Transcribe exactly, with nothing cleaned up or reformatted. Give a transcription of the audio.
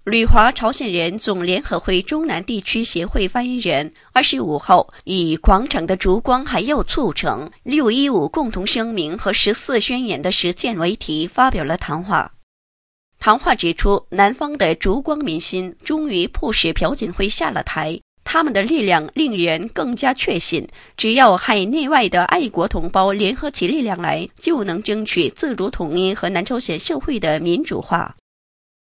旅华朝鲜人总联合会中南地区协会发言人二十五号以广场的烛光还要促成六一五共同声明和十四宣言的实践为题发表了谈话。谈话指出，南方的烛光民心终于迫使朴槿惠下了台，他们的力量令人更加确信，只要海内外的爱国同胞联合起力量来，就能争取自主统一和南朝鲜社会的民主化。